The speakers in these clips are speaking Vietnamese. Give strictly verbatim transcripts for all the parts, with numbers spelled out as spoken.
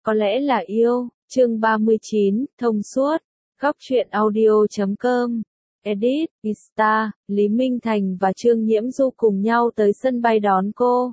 Có lẽ là yêu. Chương ba mươi chín, thông suốt. Góc truyện audio chấm com. Edit, Insta, Lý Minh Thành và Trương Nhiễm Du cùng nhau tới sân bay đón cô.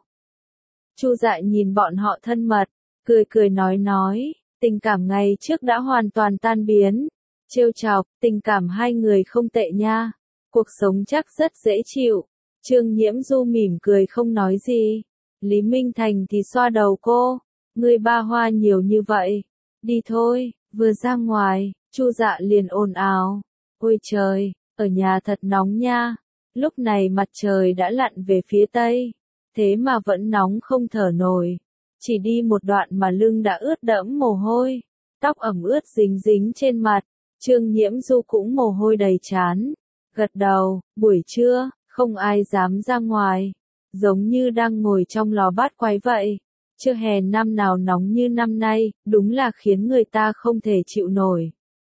Chu Dạ nhìn bọn họ thân mật, cười cười nói nói, tình cảm ngày trước đã hoàn toàn tan biến. Trêu chọc, tình cảm hai người không tệ nha. Cuộc sống chắc rất dễ chịu. Trương Nhiễm Du mỉm cười không nói gì. Lý Minh Thành thì xoa đầu cô. Ngươi ba hoa nhiều như vậy. Đi thôi. Vừa ra ngoài, Chu Dạ liền ồn ào. Ôi trời, ở nhà thật nóng nha. Lúc này mặt trời đã lặn về phía tây. Thế mà vẫn nóng không thở nổi. Chỉ đi một đoạn mà lưng đã ướt đẫm mồ hôi. Tóc ẩm ướt dính dính trên mặt. Trương Nhiễm Du cũng mồ hôi đầy trán. Gật đầu, buổi trưa, không ai dám ra ngoài. Giống như đang ngồi trong lò bát quái vậy. Chưa hè năm nào nóng như năm nay, đúng là khiến người ta không thể chịu nổi.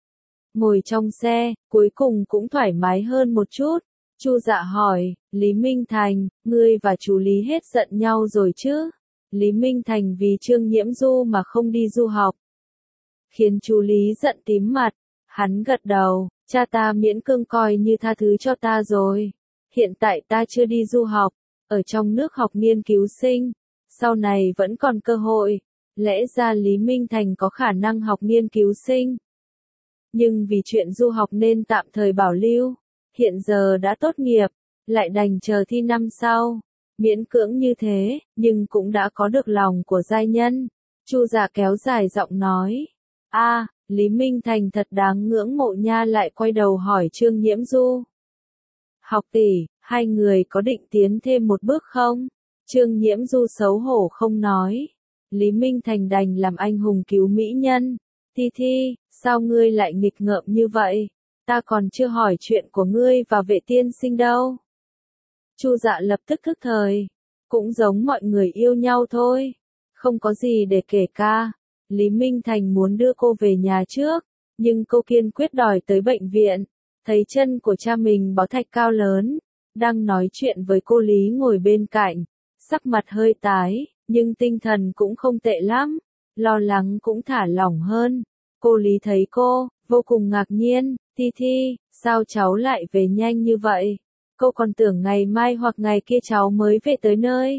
Ngồi trong xe, cuối cùng cũng thoải mái hơn một chút. Chu Dạ hỏi, Lý Minh Thành, ngươi và chú Lý hết giận nhau rồi chứ? Lý Minh Thành vì Trương Nhiễm Du mà không đi du học. Khiến chú Lý giận tím mặt. Hắn gật đầu, cha ta miễn cưỡng coi như tha thứ cho ta rồi. Hiện tại ta chưa đi du học, ở trong nước học nghiên cứu sinh. Sau này vẫn còn cơ hội. Lẽ ra Lý Minh Thành có khả năng học nghiên cứu sinh. Nhưng vì chuyện du học nên tạm thời bảo lưu. Hiện giờ đã tốt nghiệp, lại đành chờ thi năm sau. Miễn cưỡng như thế, nhưng cũng đã có được lòng của giai nhân. Chu Dạ kéo dài giọng nói. A, Lý Minh Thành thật đáng ngưỡng mộ nha, lại quay đầu hỏi Trương Nhiễm Du. Học tỷ, hai người có định tiến thêm một bước không? Trương Nhiễm Du xấu hổ không nói. Lý Minh Thành đành làm anh hùng cứu mỹ nhân. Thi Thi, sao ngươi lại nghịch ngợm như vậy? Ta còn chưa hỏi chuyện của ngươi và Vệ tiên sinh đâu. Chu Dạ lập tức thức thời. Cũng giống mọi người yêu nhau thôi. Không có gì để kể ca. Lý Minh Thành muốn đưa cô về nhà trước. Nhưng cô kiên quyết đòi tới bệnh viện. Thấy chân của cha mình bó thạch cao lớn. Đang nói chuyện với cô Lý ngồi bên cạnh. Sắc mặt hơi tái, nhưng tinh thần cũng không tệ lắm. Lo lắng cũng thả lỏng hơn. Cô Lý thấy cô, vô cùng ngạc nhiên. Thi Thi, sao cháu lại về nhanh như vậy? Cô còn tưởng ngày mai hoặc ngày kia cháu mới về tới nơi.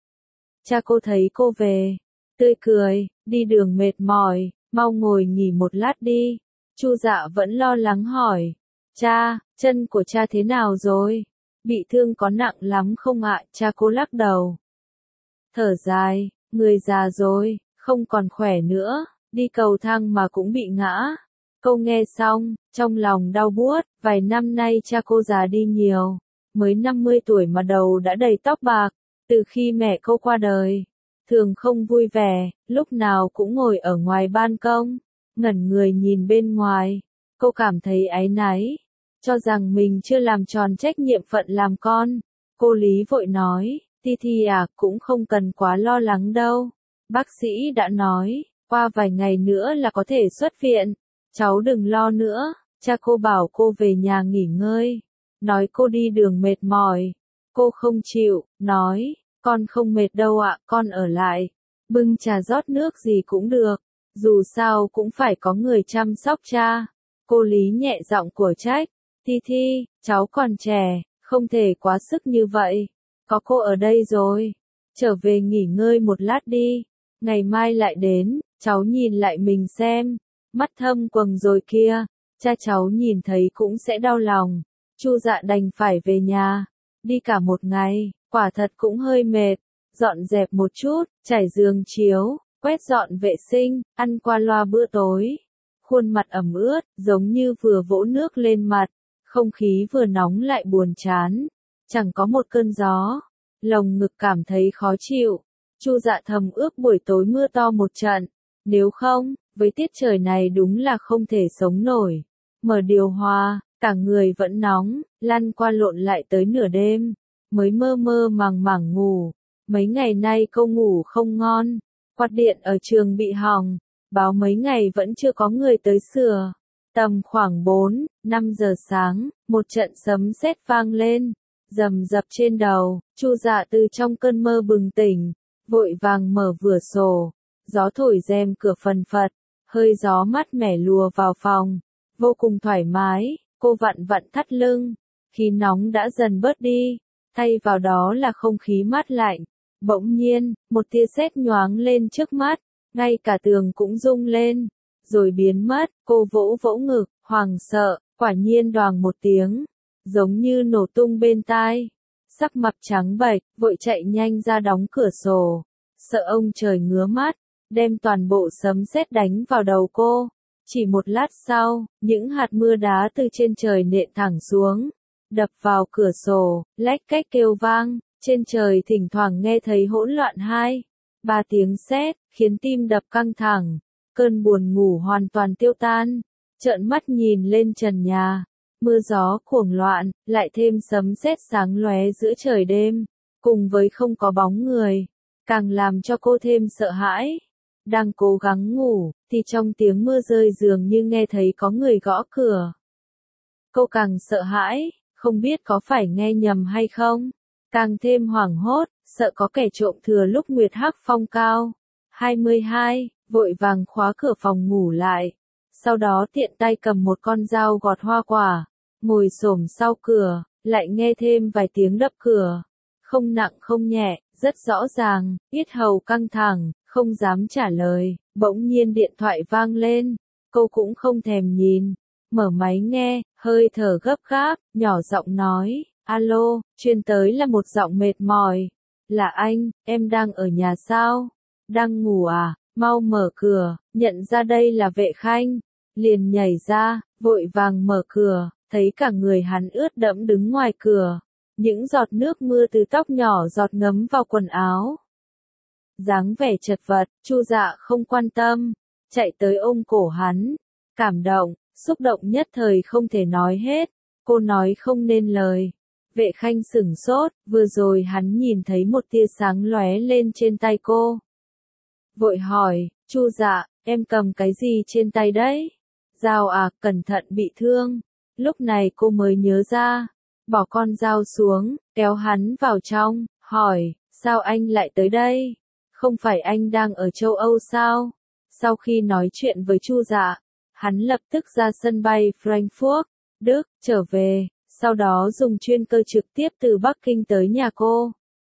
Cha cô thấy cô về, tươi cười, đi đường mệt mỏi, mau ngồi nghỉ một lát đi. Chu Dạ vẫn lo lắng hỏi. Cha, chân của cha thế nào rồi? Bị thương có nặng lắm không ạ? Cha cô lắc đầu. Thở dài, người già rồi, không còn khỏe nữa, đi cầu thang mà cũng bị ngã. Câu nghe xong, trong lòng đau buốt, vài năm nay cha cô già đi nhiều. Mới năm mươi tuổi mà đầu đã đầy tóc bạc, từ khi mẹ cô qua đời. Thường không vui vẻ, lúc nào cũng ngồi ở ngoài ban công, ngẩn người nhìn bên ngoài. Cô cảm thấy áy náy, cho rằng mình chưa làm tròn trách nhiệm phận làm con. Cô Lý vội nói, Thi Thi à, cũng không cần quá lo lắng đâu. Bác sĩ đã nói, qua vài ngày nữa là có thể xuất viện. Cháu đừng lo nữa, cha cô bảo cô về nhà nghỉ ngơi. Nói cô đi đường mệt mỏi. Cô không chịu, nói, con không mệt đâu ạ, con ở lại. Bưng trà rót nước gì cũng được. Dù sao cũng phải có người chăm sóc cha. Cô Lý nhẹ giọng của trách. Thi Thi, cháu còn trẻ, không thể quá sức như vậy. Có cô ở đây rồi. Trở về nghỉ ngơi một lát đi. Ngày mai lại đến, cháu nhìn lại mình xem. Mắt thâm quầng rồi kia. Cha cháu nhìn thấy cũng sẽ đau lòng. Chu Dạ đành phải về nhà. Đi cả một ngày, quả thật cũng hơi mệt. Dọn dẹp một chút, trải giường chiếu, quét dọn vệ sinh, ăn qua loa bữa tối. Khuôn mặt ẩm ướt, giống như vừa vỗ nước lên mặt. Không khí vừa nóng lại buồn chán. Chẳng có một cơn gió. Lồng ngực cảm thấy khó chịu. Chu Dạ thầm ước buổi tối mưa to một trận. Nếu không, với tiết trời này đúng là không thể sống nổi. Mở điều hòa, cả người vẫn nóng, lăn qua lộn lại tới nửa đêm. Mới mơ mơ màng màng ngủ. Mấy ngày nay cô ngủ không ngon. Quạt điện ở trường bị hỏng. Báo mấy ngày vẫn chưa có người tới sửa. Tầm khoảng bốn, năm giờ sáng, một trận sấm sét vang lên. Rầm rập trên đầu, Chu Dạ từ trong cơn mơ bừng tỉnh. Vội vàng mở cửa sổ. gió thổi rèm cửa phần phật, hơi gió mát mẻ lùa vào phòng, vô cùng thoải mái, cô vặn vặn thắt lưng, khí nóng đã dần bớt đi, thay vào đó là không khí mát lạnh. Bỗng nhiên, một tia sét nhoáng lên trước mắt, ngay cả tường cũng rung lên, rồi biến mất, cô vỗ vỗ ngực, hoảng sợ, quả nhiên đoàng một tiếng, giống như nổ tung bên tai. Sắc mặt trắng bệch, vội chạy nhanh ra đóng cửa sổ, sợ ông trời ngứa mắt, đem toàn bộ sấm sét đánh vào đầu cô. Chỉ một lát sau, những hạt mưa đá từ trên trời nện thẳng xuống, đập vào cửa sổ, lách cách kêu vang, trên trời thỉnh thoảng nghe thấy hỗn loạn hai, ba tiếng sét, khiến tim đập căng thẳng, cơn buồn ngủ hoàn toàn tiêu tan, trợn mắt nhìn lên trần nhà, mưa gió cuồng loạn, lại thêm sấm sét sáng lóe giữa trời đêm, cùng với không có bóng người, càng làm cho cô thêm sợ hãi. Đang cố gắng ngủ, thì trong tiếng mưa rơi dường như nghe thấy có người gõ cửa. Cô càng sợ hãi, không biết có phải nghe nhầm hay không, càng thêm hoảng hốt, sợ có kẻ trộm thừa lúc nguyệt hắc phong cao. hai mươi hai, vội vàng khóa cửa phòng ngủ lại, sau đó tiện tay cầm một con dao gọt hoa quả, ngồi xổm sau cửa, lại nghe thêm vài tiếng đập cửa, không nặng không nhẹ, rất rõ ràng, yết hầu căng thẳng, không dám trả lời, bỗng nhiên điện thoại vang lên, cô cũng không thèm nhìn, mở máy nghe, hơi thở gấp gáp, nhỏ giọng nói, alo, truyền tới là một giọng mệt mỏi, là anh, em đang ở nhà sao? Đang ngủ à? Mau mở cửa, nhận ra đây là Vệ Khanh, liền nhảy ra, vội vàng mở cửa, thấy cả người hắn ướt đẫm đứng ngoài cửa, những giọt nước mưa từ tóc nhỏ giọt ngấm vào quần áo. Dáng vẻ chật vật, Chu Dạ không quan tâm, chạy tới ôm cổ hắn, cảm động, xúc động nhất thời không thể nói hết, cô nói không nên lời. Vệ Khanh sửng sốt, vừa rồi hắn nhìn thấy một tia sáng lóe lên trên tay cô. Vội hỏi, Chu Dạ, em cầm cái gì trên tay đấy? Dao à, cẩn thận bị thương. Lúc này cô mới nhớ ra, bỏ con dao xuống, kéo hắn vào trong, hỏi, sao anh lại tới đây? Không phải anh đang ở châu Âu sao? Sau khi nói chuyện với Chu Dạ, hắn lập tức ra sân bay Frankfurt, Đức, trở về, sau đó dùng chuyên cơ trực tiếp từ Bắc Kinh tới nhà cô.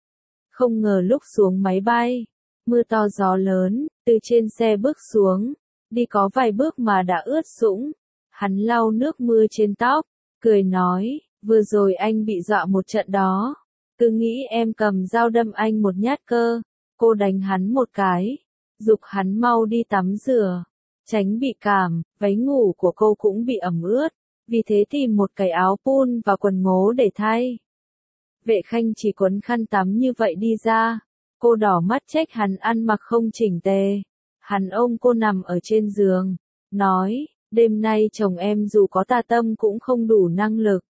Không ngờ lúc xuống máy bay, mưa to gió lớn, từ trên xe bước xuống, đi có vài bước mà đã ướt sũng. Hắn lau nước mưa trên tóc, cười nói, vừa rồi anh bị dọa một trận đó, cứ nghĩ em cầm dao đâm anh một nhát cơ. Cô đánh hắn một cái, giục hắn mau đi tắm rửa, tránh bị cảm, váy ngủ của cô cũng bị ẩm ướt, vì thế tìm một cái áo pun và quần ngố để thay. Vệ Khanh chỉ quấn khăn tắm như vậy đi ra, cô đỏ mắt trách hắn ăn mặc không chỉnh tề. Hắn ôm cô nằm ở trên giường, nói, đêm nay chồng em dù có tà tâm cũng không đủ năng lực.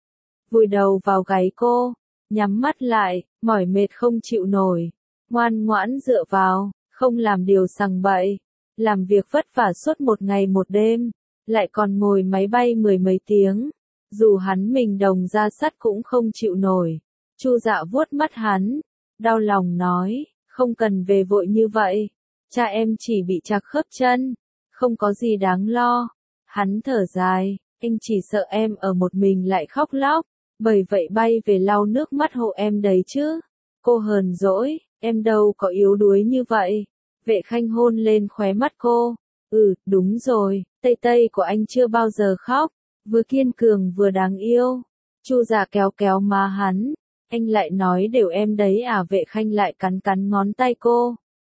Vùi đầu vào gáy cô, nhắm mắt lại, mỏi mệt không chịu nổi. Ngoan ngoãn dựa vào, không làm điều sằng bậy, làm việc vất vả suốt một ngày một đêm, lại còn ngồi máy bay mười mấy tiếng, dù hắn mình đồng ra sắt cũng không chịu nổi. Chu Dạ vuốt mắt hắn, đau lòng nói, không cần về vội như vậy, cha em chỉ bị trặc khớp chân, không có gì đáng lo. Hắn thở dài, anh chỉ sợ em ở một mình lại khóc lóc, bởi vậy bay về lau nước mắt hộ em đấy chứ. Cô hờn dỗi, em đâu có yếu đuối như vậy. Vệ Khanh hôn lên khóe mắt cô, ừ, đúng rồi, Tây Tây của anh chưa bao giờ khóc, vừa kiên cường vừa đáng yêu. Chu Dạ kéo kéo má hắn, anh lại nói đều em đấy à. Vệ Khanh lại cắn cắn ngón tay cô,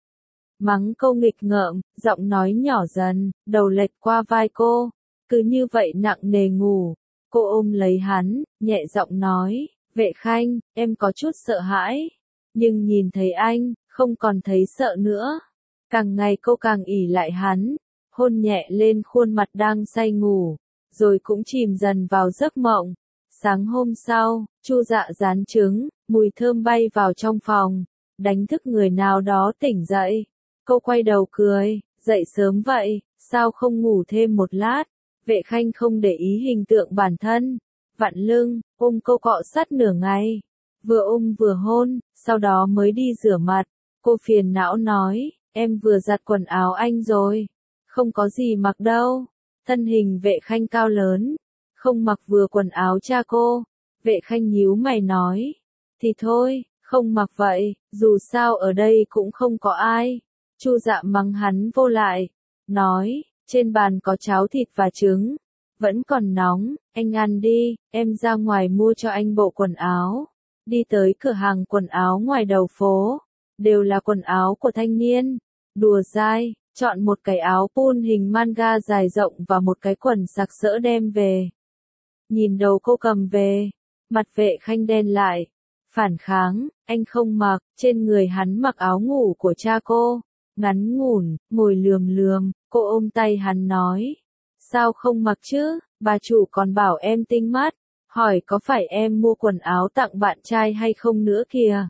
mắng câu nghịch ngợm, giọng nói nhỏ dần, đầu lệch qua vai cô, cứ như vậy nặng nề ngủ. Cô ôm lấy hắn, nhẹ giọng nói, Vệ Khanh, em có chút sợ hãi, nhưng nhìn thấy anh, không còn thấy sợ nữa. Càng ngày cô càng ỉ lại hắn, hôn nhẹ lên khuôn mặt đang say ngủ, rồi cũng chìm dần vào giấc mộng. Sáng hôm sau, Chu Dạ rán trứng, mùi thơm bay vào trong phòng, đánh thức người nào đó tỉnh dậy. Cô quay đầu cười, dậy sớm vậy, sao không ngủ thêm một lát? Vệ Khanh không để ý hình tượng bản thân, vặn lưng, ôm cô cọ sát nửa ngày, vừa ôm vừa hôn, sau đó mới đi rửa mặt. Cô phiền não nói, em vừa giặt quần áo anh rồi. Không có gì mặc đâu. Thân hình Vệ Khanh cao lớn, không mặc vừa quần áo cha cô. Vệ Khanh nhíu mày nói, thì thôi, không mặc vậy, dù sao ở đây cũng không có ai. Chu Dạ mắng hắn vô lại, nói, trên bàn có cháo thịt và trứng, vẫn còn nóng, anh ăn đi, em ra ngoài mua cho anh bộ quần áo. Đi tới cửa hàng quần áo ngoài đầu phố, đều là quần áo của thanh niên. Đùa dai, chọn một cái áo pun hình manga dài rộng và một cái quần sặc sỡ đem về. Nhìn đầu cô cầm về, mặt Vệ Khanh đen lại, phản kháng, anh không mặc, trên người hắn mặc áo ngủ của cha cô, ngắn ngủn, ngồi lườm lườm, cô ôm tay hắn nói, sao không mặc chứ, bà chủ còn bảo em tinh mắt, hỏi có phải em mua quần áo tặng bạn trai hay không nữa kìa.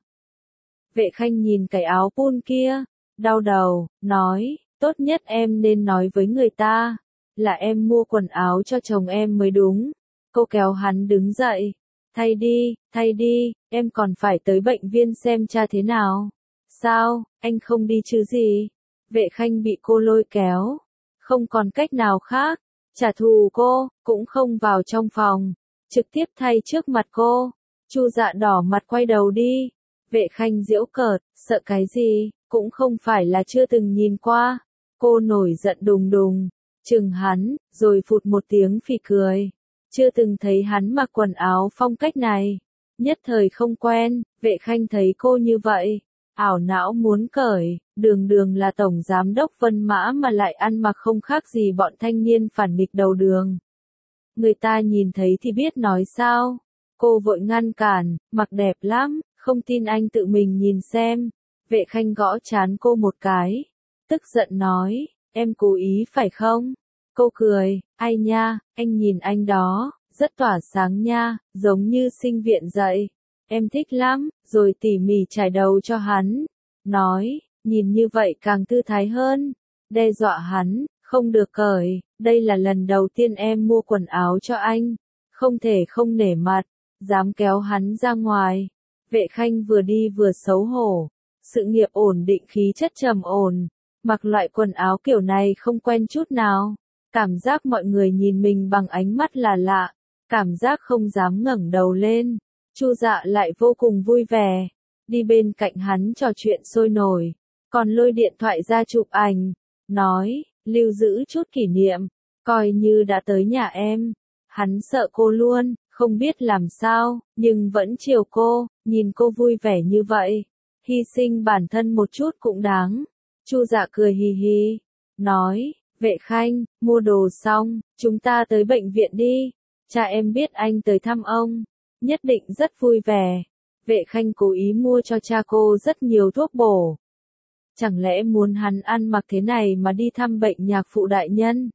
Vệ Khanh nhìn cái áo pun kia, đau đầu, nói, tốt nhất em nên nói với người ta, là em mua quần áo cho chồng em mới đúng. Cô kéo hắn đứng dậy, thay đi, thay đi, em còn phải tới bệnh viện xem cha thế nào. Sao, anh không đi chứ gì? Vệ Khanh bị cô lôi kéo, không còn cách nào khác, trả thù cô, cũng không vào trong phòng, trực tiếp thay trước mặt cô. Chu Dạ đỏ mặt quay đầu đi. Vệ Khanh giễu cợt, sợ cái gì, cũng không phải là chưa từng nhìn qua. Cô nổi giận đùng đùng, chừng hắn, rồi phụt một tiếng phì cười. Chưa từng thấy hắn mặc quần áo phong cách này, nhất thời không quen. Vệ Khanh thấy cô như vậy, ảo não muốn cởi, đường đường là tổng giám đốc Vân Mã mà lại ăn mặc không khác gì bọn thanh niên phản nghịch đầu đường. Người ta nhìn thấy thì biết nói sao. Cô vội ngăn cản, mặc đẹp lắm, không tin anh tự mình nhìn xem. Vệ Khanh gõ trán cô một cái, tức giận nói, em cố ý phải không? Cô cười, ai nha, anh nhìn anh đó, rất tỏa sáng nha, giống như sinh viện dạy. Em thích lắm, rồi tỉ mỉ trải đầu cho hắn. Nói, nhìn như vậy càng thư thái hơn. Đe dọa hắn, không được cởi, đây là lần đầu tiên em mua quần áo cho anh. Không thể không nể mặt, dám kéo hắn ra ngoài. Vệ Khanh vừa đi vừa xấu hổ. Sự nghiệp ổn định, khí chất trầm ổn. Mặc loại quần áo kiểu này không quen chút nào. Cảm giác mọi người nhìn mình bằng ánh mắt là lạ. Cảm giác không dám ngẩng đầu lên. Chu Dạ lại vô cùng vui vẻ. Đi bên cạnh hắn trò chuyện sôi nổi. Còn lôi điện thoại ra chụp ảnh. Nói, lưu giữ chút kỷ niệm. Coi như đã tới nhà em. Hắn sợ cô luôn, không biết làm sao, nhưng vẫn chiều cô. Nhìn cô vui vẻ như vậy, hy sinh bản thân một chút cũng đáng. Chu Dạ cười hì hì. Nói, Vệ Khanh, mua đồ xong, chúng ta tới bệnh viện đi. Cha em biết anh tới thăm ông, nhất định rất vui vẻ. Vệ Khanh cố ý mua cho cha cô rất nhiều thuốc bổ. Chẳng lẽ muốn hắn ăn mặc thế này mà đi thăm bệnh nhạc phụ đại nhân?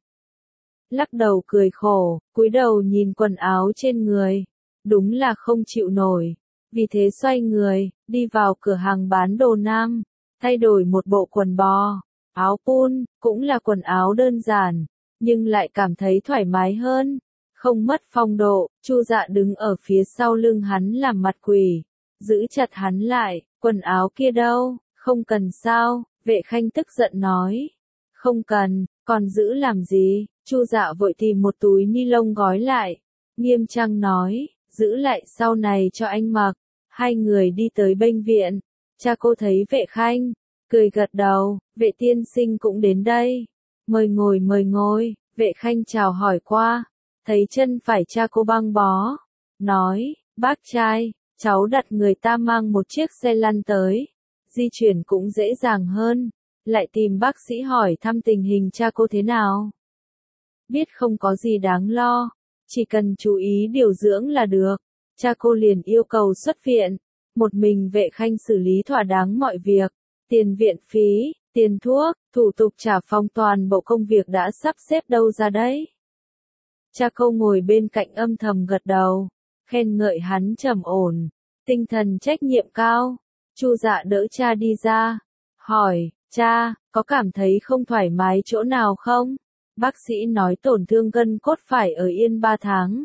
Lắc đầu cười khổ, cúi đầu nhìn quần áo trên người. Đúng là không chịu nổi. Vì thế xoay người, đi vào cửa hàng bán đồ nam, thay đổi một bộ quần bò, áo pun, cũng là quần áo đơn giản, nhưng lại cảm thấy thoải mái hơn, không mất phong độ. Chu Dạ đứng ở phía sau lưng hắn làm mặt quỷ, giữ chặt hắn lại, quần áo kia đâu, không cần sao? Vệ Khanh tức giận nói, không cần, còn giữ làm gì? Chu Dạ vội tìm một túi ni lông gói lại, nghiêm trang nói, giữ lại sau này cho anh mặc. Hai người đi tới bệnh viện, cha cô thấy Vệ Khanh, cười gật đầu, Vệ tiên sinh cũng đến đây, mời ngồi mời ngồi. Vệ Khanh chào hỏi qua, thấy chân phải cha cô băng bó, nói, bác trai, cháu đặt người ta mang một chiếc xe lăn tới, di chuyển cũng dễ dàng hơn, lại tìm bác sĩ hỏi thăm tình hình cha cô thế nào. Biết không có gì đáng lo, chỉ cần chú ý điều dưỡng là được. Cha cô liền yêu cầu xuất viện, một mình Vệ Khanh xử lý thỏa đáng mọi việc, tiền viện phí, tiền thuốc, thủ tục trả phòng, toàn bộ công việc đã sắp xếp đâu ra đấy. Cha cô ngồi bên cạnh âm thầm gật đầu, khen ngợi hắn trầm ổn, tinh thần trách nhiệm cao. Chu Dạ đỡ cha đi ra, hỏi, cha, có cảm thấy không thoải mái chỗ nào không? Bác sĩ nói tổn thương gân cốt phải ở yên ba tháng.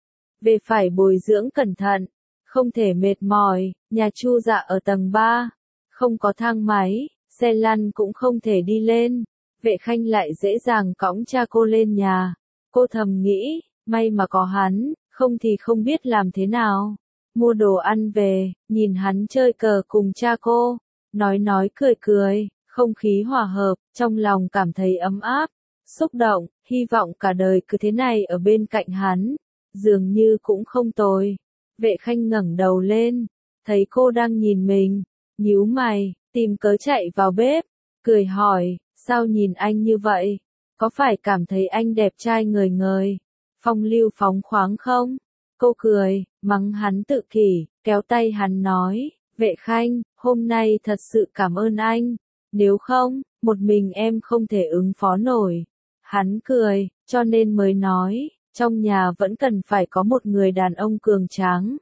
Về phải bồi dưỡng cẩn thận, không thể mệt mỏi. Nhà Chu Dạ ở tầng ba, không có thang máy, xe lăn cũng không thể đi lên. Vệ Khanh lại dễ dàng cõng cha cô lên nhà. Cô thầm nghĩ, may mà có hắn, không thì không biết làm thế nào. Mua đồ ăn về, nhìn hắn chơi cờ cùng cha cô, nói nói cười cười, không khí hòa hợp, trong lòng cảm thấy ấm áp, xúc động, hy vọng cả đời cứ thế này ở bên cạnh hắn, dường như cũng không tồi. Vệ Khanh ngẩng đầu lên, thấy cô đang nhìn mình, nhíu mày, tìm cớ chạy vào bếp, cười hỏi, sao nhìn anh như vậy? Có phải cảm thấy anh đẹp trai ngời ngời, phong lưu phóng khoáng không? Cô cười, mắng hắn tự kỷ, kéo tay hắn nói, Vệ Khanh, hôm nay thật sự cảm ơn anh, nếu không, một mình em không thể ứng phó nổi. Hắn cười, cho nên mới nói, trong nhà vẫn cần phải có một người đàn ông cường tráng.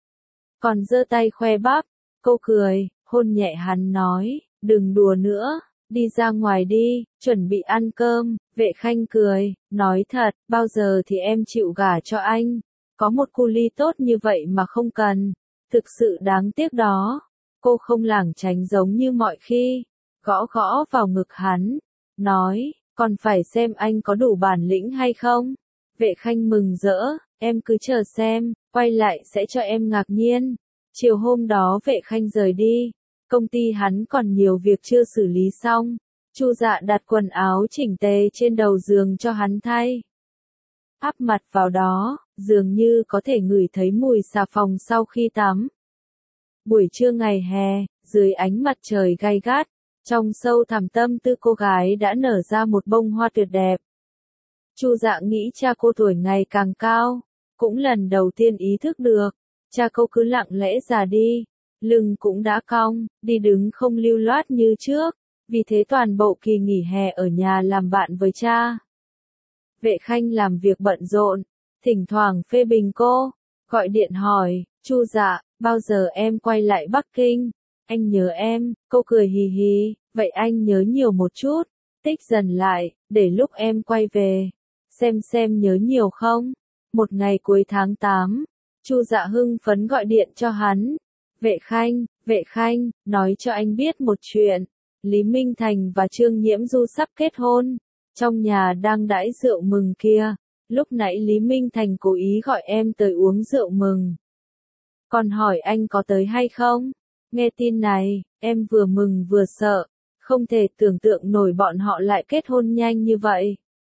Còn giơ tay khoe bắp, cô cười, hôn nhẹ hắn nói, đừng đùa nữa, đi ra ngoài đi, chuẩn bị ăn cơm. Vệ Khanh cười, nói thật, bao giờ thì em chịu gả cho anh, có một cu ly tốt như vậy mà không cần, thực sự đáng tiếc đó. Cô không lảng tránh giống như mọi khi, gõ gõ vào ngực hắn, nói, còn phải xem anh có đủ bản lĩnh hay không. Vệ Khanh mừng rỡ, em cứ chờ xem, quay lại sẽ cho em ngạc nhiên. Chiều hôm đó Vệ Khanh rời đi, công ty hắn còn nhiều việc chưa xử lý xong. Chu Dạ đặt quần áo chỉnh tề trên đầu giường cho hắn thay. Áp mặt vào đó, dường như có thể ngửi thấy mùi xà phòng sau khi tắm. Buổi trưa ngày hè, dưới ánh mặt trời gay gắt, trong sâu thẳm tâm tư cô gái đã nở ra một bông hoa tuyệt đẹp. Chu Dạ nghĩ cha cô tuổi ngày càng cao, cũng lần đầu tiên ý thức được, cha cô cứ lặng lẽ già đi, lưng cũng đã cong, đi đứng không lưu loát như trước, vì thế toàn bộ kỳ nghỉ hè ở nhà làm bạn với cha. Vệ Khanh làm việc bận rộn, thỉnh thoảng phê bình cô, gọi điện hỏi, Chu Dạ, bao giờ em quay lại Bắc Kinh? Anh nhớ em. Cô cười hì hì, vậy anh nhớ nhiều một chút, tích dần lại, để lúc em quay về, xem xem nhớ nhiều không. Một ngày cuối tháng tám, Chu Dạ hưng phấn gọi điện cho hắn. Vệ Khanh, Vệ Khanh, nói cho anh biết một chuyện, Lý Minh Thành và Trương Nhiễm Du sắp kết hôn, trong nhà đang đãi rượu mừng kia, lúc nãy Lý Minh Thành cố ý gọi em tới uống rượu mừng. Còn hỏi anh có tới hay không? Nghe tin này, em vừa mừng vừa sợ, không thể tưởng tượng nổi bọn họ lại kết hôn nhanh như vậy.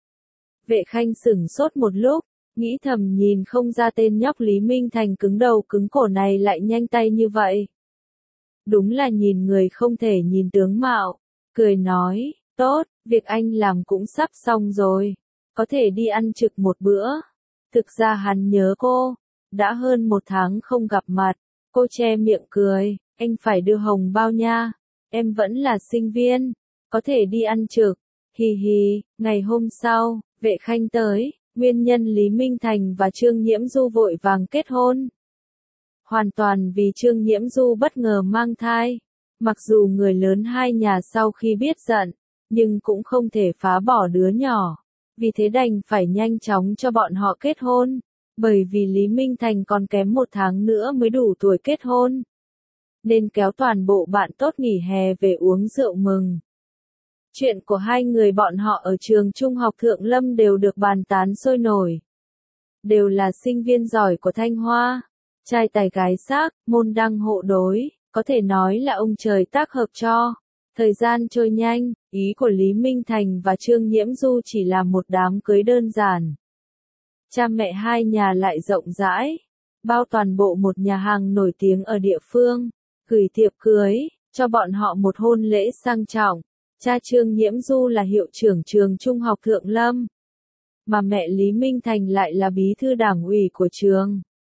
Vệ Khanh sửng sốt một lúc, nghĩ thầm nhìn không ra tên nhóc Lý Minh Thành cứng đầu cứng cổ này lại nhanh tay như vậy. Đúng là nhìn người không thể nhìn tướng mạo, cười nói, tốt, việc anh làm cũng sắp xong rồi, có thể đi ăn trực một bữa. Thực ra hắn nhớ cô, đã hơn một tháng không gặp mặt, cô che miệng cười, anh phải đưa hồng bao nha, em vẫn là sinh viên, có thể đi ăn trực, hì hì. Ngày hôm sau, Vệ Khanh tới, nguyên nhân Lý Minh Thành và Trương Nhiễm Du vội vàng kết hôn. Hoàn toàn vì Trương Nhiễm Du bất ngờ mang thai, mặc dù người lớn hai nhà sau khi biết giận, nhưng cũng không thể phá bỏ đứa nhỏ, vì thế đành phải nhanh chóng cho bọn họ kết hôn, bởi vì Lý Minh Thành còn kém một tháng nữa mới đủ tuổi kết hôn, nên kéo toàn bộ bạn tốt nghỉ hè về uống rượu mừng. Chuyện của hai người bọn họ ở trường trung học Thượng Lâm đều được bàn tán sôi nổi. Đều là sinh viên giỏi của Thanh Hoa, trai tài gái sắc, môn đăng hộ đối, có thể nói là ông trời tác hợp cho. Thời gian trôi nhanh, ý của Lý Minh Thành và Trương Nhiễm Du chỉ là một đám cưới đơn giản. Cha mẹ hai nhà lại rộng rãi, bao toàn bộ một nhà hàng nổi tiếng ở địa phương, gửi thiệp cưới, cho bọn họ một hôn lễ sang trọng. Cha Trương Nhiễm Du là hiệu trưởng trường trung học Thượng Lâm, mà mẹ Lý Minh Thành lại là bí thư đảng ủy của trường.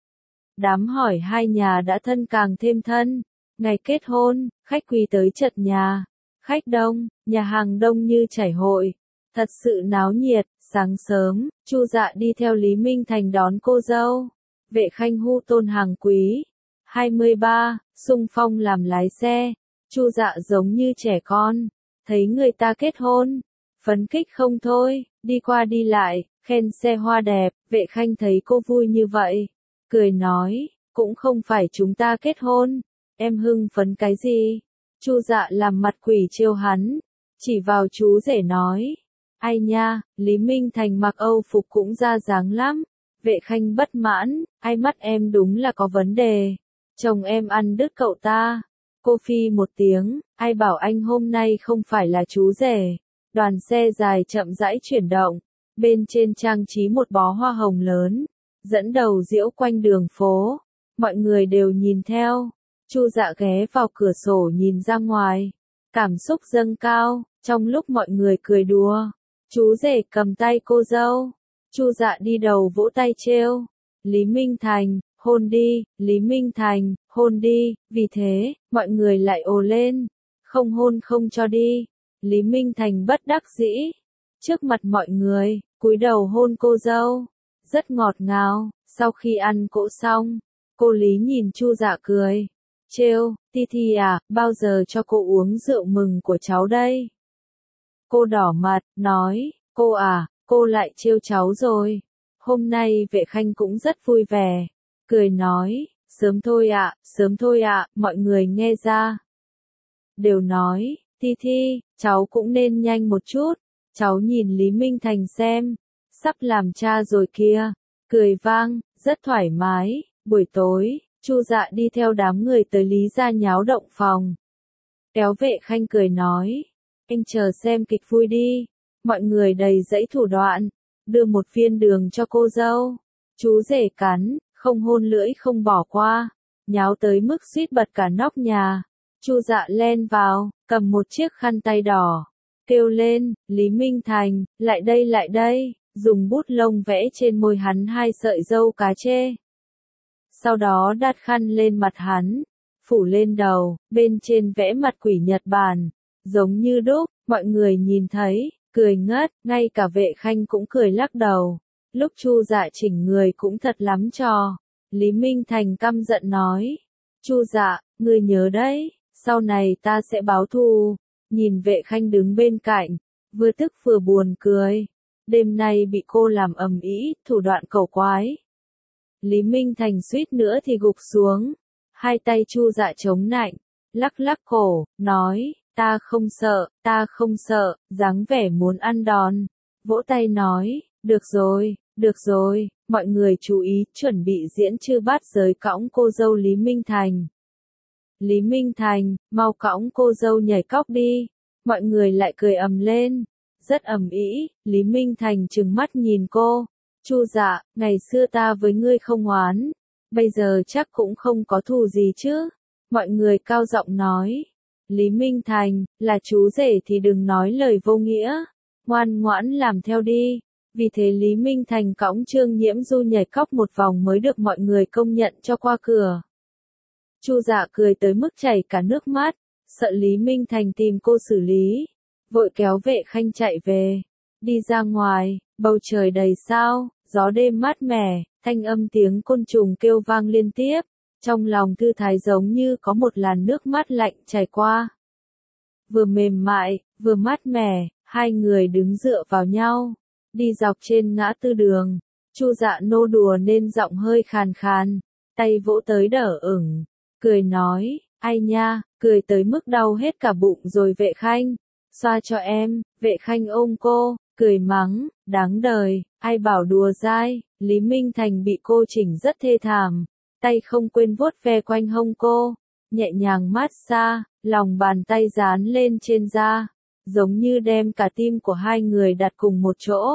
Đám hỏi hai nhà đã thân càng thêm thân. Ngày kết hôn, khách quý tới chật nhà, khách đông, nhà hàng đông như chảy hội, thật sự náo nhiệt. Sáng sớm, Chu Dạ đi theo Lý Minh Thành đón cô dâu. Vệ Khanh hu tôn hàng quý, hai mươi ba, xung phong làm lái xe. Chu Dạ giống như trẻ con, thấy người ta kết hôn, phấn khích không thôi, đi qua đi lại, khen xe hoa đẹp. Vệ Khanh thấy cô vui như vậy, cười nói, cũng không phải chúng ta kết hôn, em hưng phấn cái gì? Chu Dạ làm mặt quỷ trêu hắn, chỉ vào chú rể nói, ai nha, Lý Minh Thành mặc Âu phục cũng ra dáng lắm. Vệ Khanh bất mãn, ai mắt em đúng là có vấn đề, chồng em ăn đứt cậu ta. Cô phi một tiếng, ai bảo anh hôm nay không phải là chú rể. Đoàn xe dài chậm rãi chuyển động, bên trên trang trí một bó hoa hồng lớn, dẫn đầu diễu quanh đường phố, mọi người đều nhìn theo. Chu Dạ ghé vào cửa sổ nhìn ra ngoài, cảm xúc dâng cao, trong lúc mọi người cười đùa, chú rể cầm tay cô dâu, Chu Dạ đi đầu vỗ tay trêu, Lý Minh Thành, hôn đi, Lý Minh Thành, hôn đi, vì thế, mọi người lại ồ lên, không hôn không cho đi. Lý Minh Thành bất đắc dĩ, trước mặt mọi người, cúi đầu hôn cô dâu, rất ngọt ngào. Sau khi ăn cỗ xong, cô Lý nhìn Chu Dạ cười, trêu, Ti Thi à, bao giờ cho cô uống rượu mừng của cháu đây? Cô đỏ mặt, nói, cô à, cô lại trêu cháu rồi. Hôm nay Vệ Khanh cũng rất vui vẻ, cười nói, sớm thôi ạ, sớm thôi ạ, mọi người nghe ra. Đều nói, Thi Thi, cháu cũng nên nhanh một chút, cháu nhìn Lý Minh Thành xem, sắp làm cha rồi kia, cười vang, rất thoải mái. Buổi tối, Chu Dạ đi theo đám người tới Lý gia nháo động phòng. Kéo Vệ Khanh cười nói, anh chờ xem kịch vui đi, mọi người đầy dẫy thủ đoạn, đưa một viên đường cho cô dâu, chú rể cắn, không hôn lưỡi không bỏ qua, nháo tới mức suýt bật cả nóc nhà. Chu Dạ len vào, cầm một chiếc khăn tay đỏ, kêu lên, Lý Minh Thành, lại đây lại đây, dùng bút lông vẽ trên môi hắn hai sợi râu cá chê. Sau đó đặt khăn lên mặt hắn, phủ lên đầu, bên trên vẽ mặt quỷ Nhật Bản, giống như đúc, mọi người nhìn thấy, cười ngất, ngay cả Vệ Khanh cũng cười lắc đầu. Lúc Chu Dạ chỉnh người cũng thật lắm trò. Lý Minh Thành căm giận nói, Chu Dạ, ngươi nhớ đấy, sau này ta sẽ báo thù. Nhìn Vệ Khanh đứng bên cạnh, vừa tức vừa buồn cười, đêm nay bị cô làm ầm ĩ, thủ đoạn cẩu quái. Lý Minh Thành suýt nữa thì gục xuống, hai tay Chu Dạ chống nạnh, lắc lắc cổ, nói, ta không sợ, ta không sợ, dáng vẻ muốn ăn đòn, vỗ tay nói, được rồi, được rồi, mọi người chú ý, chuẩn bị diễn chư bát giới cõng cô dâu Lý Minh Thành. Lý Minh Thành, mau cõng cô dâu nhảy cóc đi, mọi người lại cười ầm lên, rất ầm ĩ. Lý Minh Thành trừng mắt nhìn cô, Chu Dạ, ngày xưa ta với ngươi không oán, bây giờ chắc cũng không có thù gì chứ. Mọi người cao giọng nói, Lý Minh Thành, là chú rể thì đừng nói lời vô nghĩa, ngoan ngoãn làm theo đi. Vì thế Lý Minh Thành cõng Trương Nhiễm Du nhảy cóc một vòng mới được mọi người công nhận cho qua cửa. Chu Dạ cười tới mức chảy cả nước mắt, sợ Lý Minh Thành tìm cô xử lý, vội kéo Vệ Khanh chạy về. Đi ra ngoài, bầu trời đầy sao, gió đêm mát mẻ, thanh âm tiếng côn trùng kêu vang liên tiếp, trong lòng thư thái giống như có một làn nước mát lạnh chảy qua. Vừa mềm mại, vừa mát mẻ, hai người đứng dựa vào nhau, đi dọc trên ngã tư đường. Chu Dạ nô đùa nên giọng hơi khàn khàn, tay vỗ tới đỡ ửng, cười nói, ai nha, cười tới mức đau hết cả bụng rồi Vệ Khanh, xoa cho em. Vệ Khanh ôm cô, cười mắng, đáng đời, ai bảo đùa dai. Lý Minh Thành bị cô chỉnh rất thê thảm, tay không quên vuốt ve quanh hông cô, nhẹ nhàng mát xa, lòng bàn tay dán lên trên da, giống như đem cả tim của hai người đặt cùng một chỗ.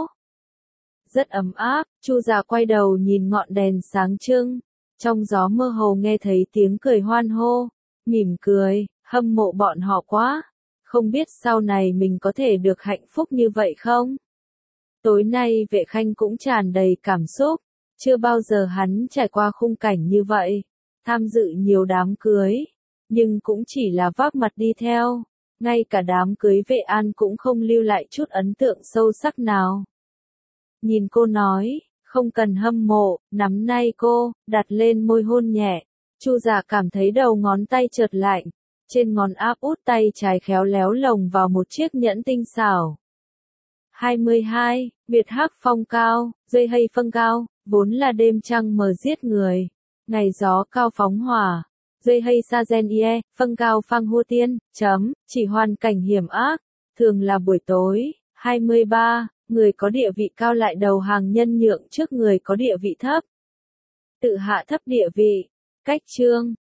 Rất ấm áp. Chu Dạ quay đầu nhìn ngọn đèn sáng trưng, trong gió mơ hồ nghe thấy tiếng cười hoan hô, mỉm cười, hâm mộ bọn họ quá, không biết sau này mình có thể được hạnh phúc như vậy không? Tối nay Vệ Khanh cũng tràn đầy cảm xúc, chưa bao giờ hắn trải qua khung cảnh như vậy, tham dự nhiều đám cưới, nhưng cũng chỉ là vác mặt đi theo, ngay cả đám cưới Vệ An cũng không lưu lại chút ấn tượng sâu sắc nào. Nhìn cô nói, không cần hâm mộ, nắm tay cô, đặt lên môi hôn nhẹ. Chu Dạ cảm thấy đầu ngón tay chợt lạnh, trên ngón áp út tay trái khéo léo lồng vào một chiếc nhẫn tinh xảo. hai mươi hai, Việt Hắc phong cao, dây hay phân cao, vốn là đêm trăng mờ giết người, ngày gió cao phóng hỏa, Dây hay sa gen ie, phân cao phang hô tiên, chấm, chỉ hoàn cảnh hiểm ác, thường là buổi tối. hai mươi ba. Người có địa vị cao lại đầu hàng nhân nhượng trước người có địa vị thấp. Tự hạ thấp địa vị. Cách chương